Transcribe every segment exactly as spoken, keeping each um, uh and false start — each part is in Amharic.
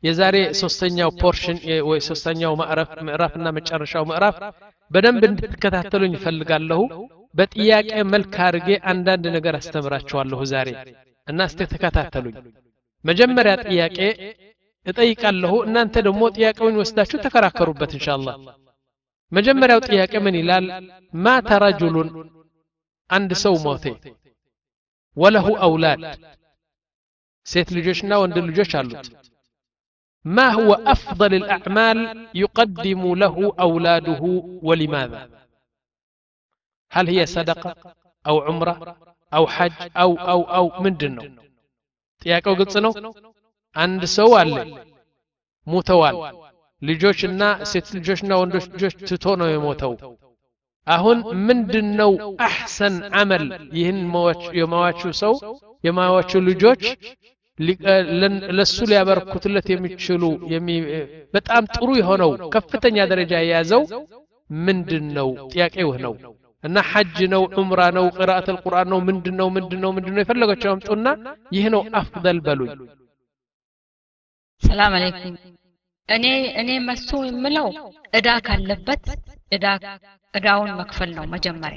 የዛሬ ሶስተኛው ፖርሽን ወይ ሶስተኛው ማዕረፍ ምዕራፍና መጨረሻው ምዕራፍ በደንብ እንድትከታተሉኝ ይፈልጋለሁ በጥያቄ መልክ አድርጌ አንዳንድ ነገር አስተምራችኋለሁ ዛሬ እና እስቲ ተከታተሉኝ መጀመሪያ ጥያቄ እጠይቃለሁ እናንተ ደግሞ ጥያቄውን ወስዳችሁ ተከራከሩበት ኢንሻአላህ መጀመሪያው ጥያቄ ምን ይላል ማተ ረጁሉን አንድ ሰው ሞተ ወለሁ አውላድ ሴት ልጆችና ወንድ ልጆች አሉት ما هو أفضل الأعمال يقدم له أولاده ولماذا هل هي صدقة أو عمرة أو حج أو أو أو من دنو تياكو قلت نو عند سوال موتوال لجوشنا ست لجوشنا وندوش جوش تتونو يموتو أهون من دنو أحسن عمل يهن يمواتشو سو يمواتشو لجوش ለሱ ሊያበረክቱለት የሚችሉ በጣም ጥሩ የሆነው ከፍተኛ ደረጃ የያዘው ምንድነው ጥያቄው ነው እና ሐጅ ነው ዑምራ ነው ቂራአት አልቁርአን ነው ምንድነው ምንድነው ምንድነው የፈለጋቸው አምጡና ይህ ነው አፍደል በሉኝ ሰላም አለይኩም እኔ እኔ መሱ የምለው እዳ ካለበት እዳ እዳውን መክፈል ነው መጀመሪያ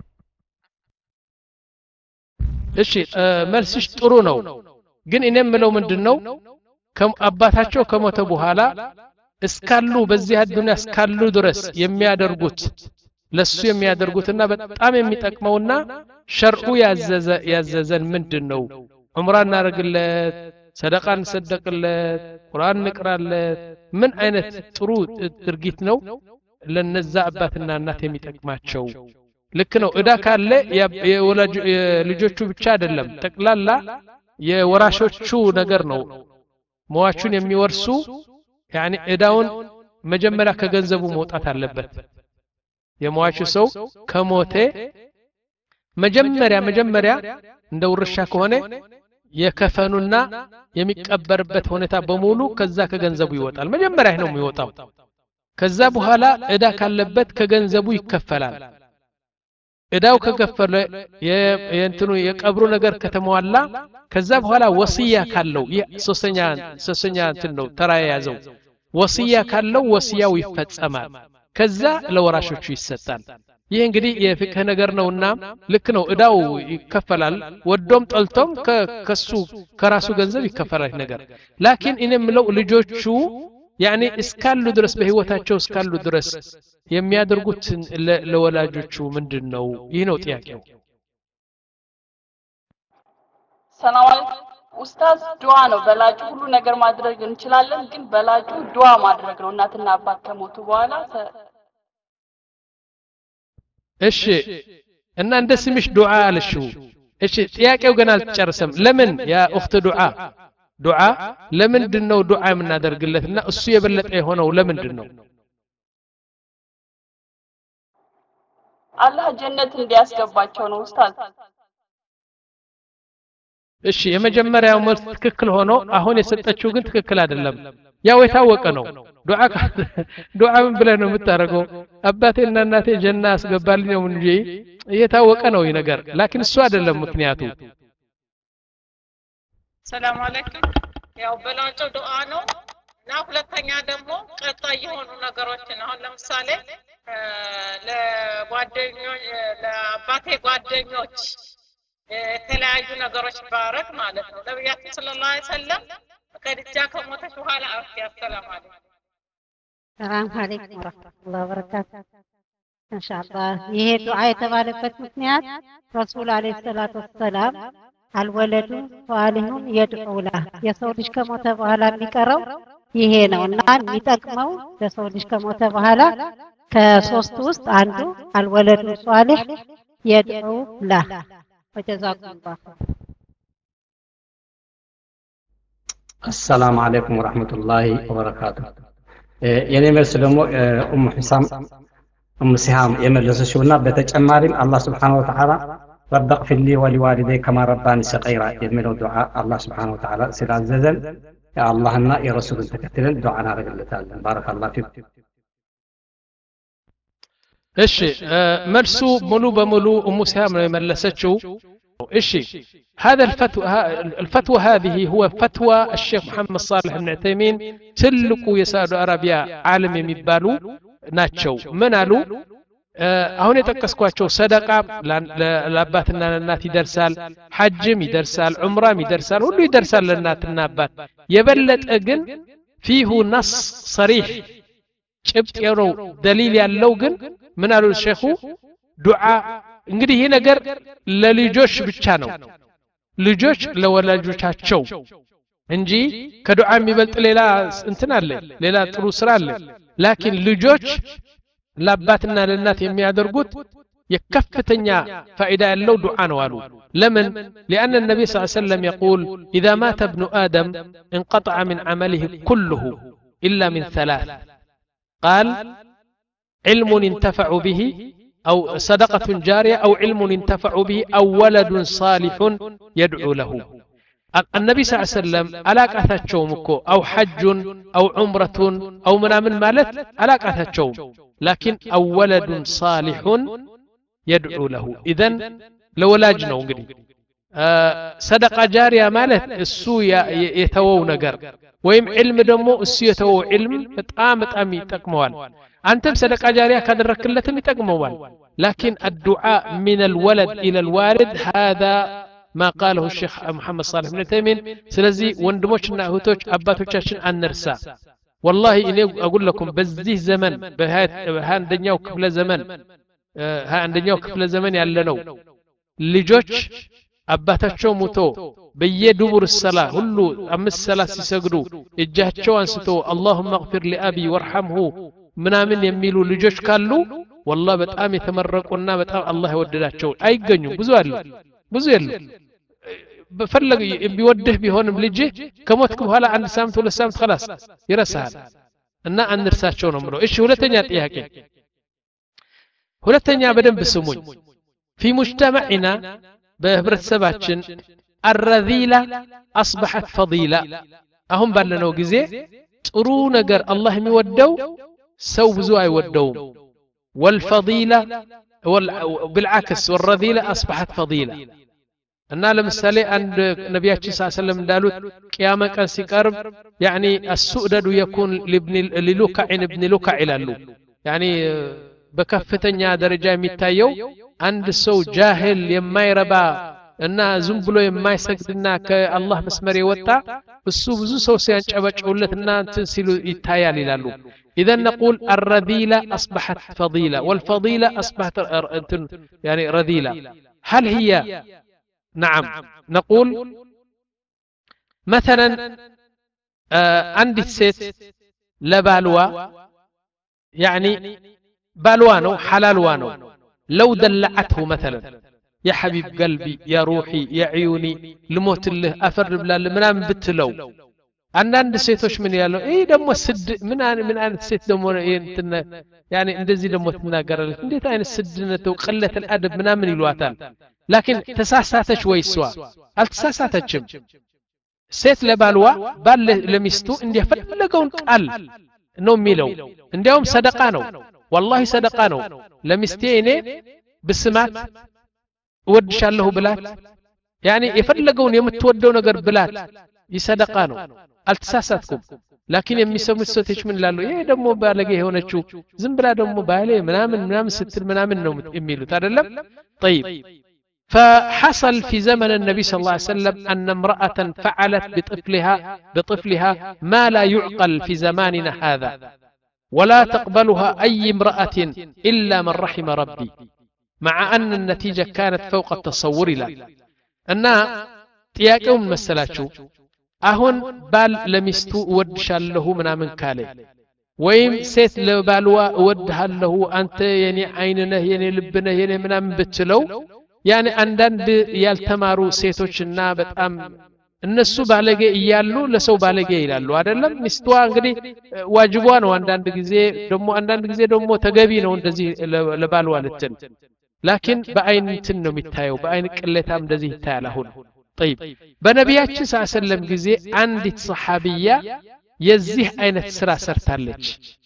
እሺ መልስሽ ጥሩ ነው ግን እኔ የምለው ምንድነው አባታቸው ከሞተ በኋላ እስካሉ በዚህ አዱንያ እስካሉ ድረስ የሚያደርጉት ለሱ የሚያደርጉትና በጣም የሚጠቅመውና ሸርዑ ያዘዘ ያዘዘን ምንድነው ዑምራ እናረግለት ሰደቃ እንሰደቅለት ቁርአን እንቅራለት ምን አይነት ጥሩ ድርጊት ነው ለነዛ አባትና እናት የሚጠቅማቸው ልክ ነው እዳ ካለ የወላጅ ልጆቹ ብቻ አይደለም ጠቅላላ የወራሾቹ ነገር ነው ሟቹን የሚወርሱ ያኒ እዳውን መጀመሪያ ከገንዘቡ መውጣት አለበት የሟቹ ሰው ከሞተ መጀመሪያ መጀመሪያ እንደ ውርሻ ከሆነ የከፈኑና የሚቀበርበት ሁኔታ በሙሉ ከዛ ከገንዘቡ ይወጣል መጀመሪያ ነው የሚወጣው ከዛ በኋላ እዳ ካለበት ከገንዘቡ ይከፈላል እዳው ከከፈለ የእንትኑ የቀብሩ ነገር ከተሟላ ከዛ በኋላ ወሲያ ካለው ሶስተኛ ሶስተኛ እንትን ነው ተራ ያዘው ወሲያ ካለው ወሲያው ይፈጸማል ከዛ ለወራሾቹ ይሰጣል ይህ እንግዲህ የፍቅህ ነገር ነውና ልክ ነው እዳው ይከፈላል ወዶም ጠልቶም ከሱ ከራሱ ገንዘብ ይከፈላል ነገር ላኪን እኔም ለው ልጆቹ ያኒ እስካሉ ድረስ በህይወታቸው እስካሉ ድረስ የሚያደርጉት ለወላጆቹ ምንድነው ይህ ነው ጥያቄው ሰላም አለይኩም ኡስታዝ ዱዓ ነው በላጩ ሁሉ ነገር ማድረግ እንችላለን ግን በላጩ ዱዓ ማድረግ ነው እናትና አባት ከሞቱ በኋላ እሺ እና እንደ ስምሽ ዱዓ አለሽው እሺ ጥያቄው ገና አልተጨረሰም ለምን ያ ኡኽት ዱዓ ዱዓ ለምንድነው ዱዓ የምናደርግለትና እሱ የበለጠ የሆነው ለምንድነው አላህ ጀነት እንዲያስገባቸው ነው ኡስታዝ እሺ የመጀመሪያው መልስ ትክክል ሆኖ አሁን የሰጠችው ግን ትክክል አይደለም ያው የታወቀ ነው ዱዓ ዱዓ ምን ብለህ ነው የምታረገው አባቴና እናቴ ጀና አስገባልኝ ነው እንጂ የታወቀ ነው ይሄ ነገር ላኪን እሱ አይደለም ምክንያቱ ሰላም አለይኩም ያው በላጮ ዱዓ ነው እና ሁለተኛ ደግሞ ቀጣይ የሆኑ ነገሮችን አሁን ለምሳሌ ለጓደኞች ለአባቴ ጓደኞች የተለያዩ ነገሮች ባረክ ማለት ነው ነብያችን ሰለላሁ ዐለይሂ ወሰለም ከድጃ ከሞተች በኋላ አፍ ያሰላም አለይኩም ሰላም አለይኩም ወራህመቱላሂ ወበረካቱ ኢንሻአላህ ይሄ ዱዓ የተባለበት ምክንያት ረሱል አለይሂ ሰላቱ ወሰላም አልወለዱ ሷሊሁን የድዑ ለህ የሰው ልጅ ከሞተ በኋላ የሚቀረው ይሄ ነውና የሚጠቅመው ለሰው ልጅ ከሞተ በኋላ ከሶስት ውስጥ አንዱ አልወለዱ ሷሊህ የድዑ ለህ وجزاكم الله السلام عليكم ورحمة الله وبركاته يعني መልስ ደግሞ ኡሙ ሒሳም ኡሙ ሲሃም የመለሰችውና በተጨማሪም አላህ Subhanahu Wa Ta'ala رب اغفر لي ولوالدي كما رباني صغيرا የሚለው ዱዓ አላህ Subhanahu Wa Ta'ala ስላዘዘን የአላህና የረሱልን ተከትለን ዱዓ እናደርግለታለን ባረከላሁ ፊክ እሺ መልሱ ሙሉ በሙሉ ኡሙ ሲሃም ነው የመለሰችው إيش هذا الفتوى الفتوى هذه هو فتوى الشيخ محمد صالح بن عثيمين تلقوا يساعد عربيا عالم يمبالو ناتشو من قالوا አሁን የጠቀስኳቸው ሰደቃ ለአባትና ለእናት ይደርሳል ሐጅም ይደርሳል ዑምራም ይደርሳል ሁሉ ይደርሳል ለእናትና አባት የበለጠ ግን فيه نص صريح ጭብጥ የሆነው ደሊል ያለው ግን ምን አሉ ሼኹ ዱዓ እንግዲህ ይሄ ነገር ለልጆች ብቻ ነው ልጆች ለወላጆቻቸው እንጂ ከዱዓ የሚበልጥ ሌላ እንትን አለ ሌላ ጥሩ ስራ አለ ላኪን ልጆች ለአባትና ለእናት የሚያደርጉት የከፍተኛ ፋይዳ ያለው ዱዓ ነው አሉ ለምን لأن النبي صلى الله عليه وسلم يقول إذا مات ابن آدم انقطع من عمله كله إلا من ثلاث قال علم ينتفع به أو صدقة جارية أو علم ينتفع به أو ولد صالح يدعو له النبي صلى الله عليه وسلم ألاك أثتشوم أو حج أو عمرة أو منامن مالت ألاك أثتشوم لكن أو ولد صالح يدعو له إذن لولاجنا ونقول آه صدقة جارية مالت السو يتوو نقر ويم علم دمو السو يتوو علم بتقام بتقام يتقموال أنتم صدقة جارية كان الركلتم يتقموال لكن الدعاء من الولد إلى الوالد هذا ما قاله الشيخ محمد صالح بن عثيمين سلزي وندموشنا هوتوش أباتوشاشن أن نرسى والله إني أقول لكم بزيه زمن بها عندنا وكفل زمن ها عندنا وكفل زمن يعلنو ልጆች አባታቸው ሞቶ በየዱቡር الصلاه ሁሉ አምስት ሰላት ሲሰግዱ እጃቸው አንስቶ اللهم اغفر لأبي وارحمه ምናምን የሚሉ ልጆች ካሉ والله በጣም የተመረቁና በጣም አላህ ይወደዳቸው አይገኙም ብዙ አሉ ብዙ የሉ በፈለገ ቢወድህ ቢሆንም ልጅ ከሞትክ በኋላ አንድ ሳምንት ሁለት ሳምንት خلاص ይረሳል እና አንርሳቸው ነው ምለው እሺ ሁለተኛ ጥያቄ ሁለተኛ በደንብ ስሙኝ في مجتمعنا بهبرت سباتشن الرذيلة أصبحت فضيلة أهم بالنو جزء ጥሩ ነገር አላህ የሚወደው ሰው ብዙ አይወደውም والفضيلة بالعكس والرذيلة أصبحت فضيلة እና ለምሳሌ አንድ ነብያችን ሰለላሁ ዐለይሂ ወሰለም እንዳሉት ቂያማ ቀን ሲቀርብ يعني السؤدد يكون لابن للوكع ابن لوكع ይላሉ يعني በከፍተኛ ደረጃ የሚታየው አንድ ሰው ጃሂል የማይረባ እና ዝም ብሎ የማይሰግድና ከአላህ መስመር የወጣ እሱ ብዙ ሰው ሲያንጨበጭውለትና እንትን ሲሉ ይታያል ይላሉ اذا نقول الرذيلة اصبحت فضيلة والفضيلة اصبحت يعني رذيلة هل هي نعم نقول مثلا عندي ست لبالوا يعني بالوانو حلالوانو لو دلعته مثلا يا حبيب قلبي يا روحي يا عيوني لموت الله افر بلا منام بتلو አንዳንድ ሴቶች ምን ያለው እይ ደሞ ስድ ምን ምን አይነት ሴት ደሞ እንትን يعني እንደዚህ ደሞ ትናገራለች እንዴት አይነት ስድነት ወቀለት الادب ምናምን ይሏታል لكن ተሳሳተች ወይስ ዋ አልተሳሳተችም ሴት ለባልዋ ባል ለሚስቱ እንደፈለገውን ቃል ነው የሚለው እንዲያውም ሰደቃ ነው والله ሰደቃ ነው ለሚስቴ እኔ በስማት ወድሻለሁ ብላት يعني የፈለገውን የምትወደው ነገር ብላት ይሰደቃ ነው አልተሳሳትኩም لكن የሚሰሙት ሰዎች ምን ይላሉ ይሄ ደሞ ባለጌ የሆነችው ዝም ብላ ደሞ ባለ ምናምን ምናምን ስትል ምናምን ነው የሚሉት አይደለም طيب فحصل في زمن النبي صلى الله عليه وسلم أن امرأة فعلت بطفلها بطفلها ما لا يعقل في زماننا هذا ولا تقبلها أي امرأة إلا من رحم ربي مع أن النتيجة كانت فوق التصور لا أنها تياكم مسلاتشو أهون بال لمستو ودشال له منا من كالي ويم سيت لبالوا ودها له أنت يعني عيننا يعني لبنا يعني منا من بتلو يعني عندن يالتمارو سيتوشنا بتأم እነሱ ባለጌ እያሉ ለሰው ባለጌ ይላሉ አይደለም ሚስቷ እንግዲህ ዋጅቧ ነው አንዳንድ ጊዜ ደሞ አንዳንድ ጊዜ ደሞ ተገቢ ነው እንደዚህ ለባልዋ ልትን لكن በአይን እንትን ነው የሚታየው በአይን ቅሌታም እንደዚህ ይታያል አሁን طيب በነቢያችን ሰለላሁ ዐለይሂ ወሰለም ጊዜ አንዲት ሰሃቢያ የዚህ አይነት ስራ ሰርታለች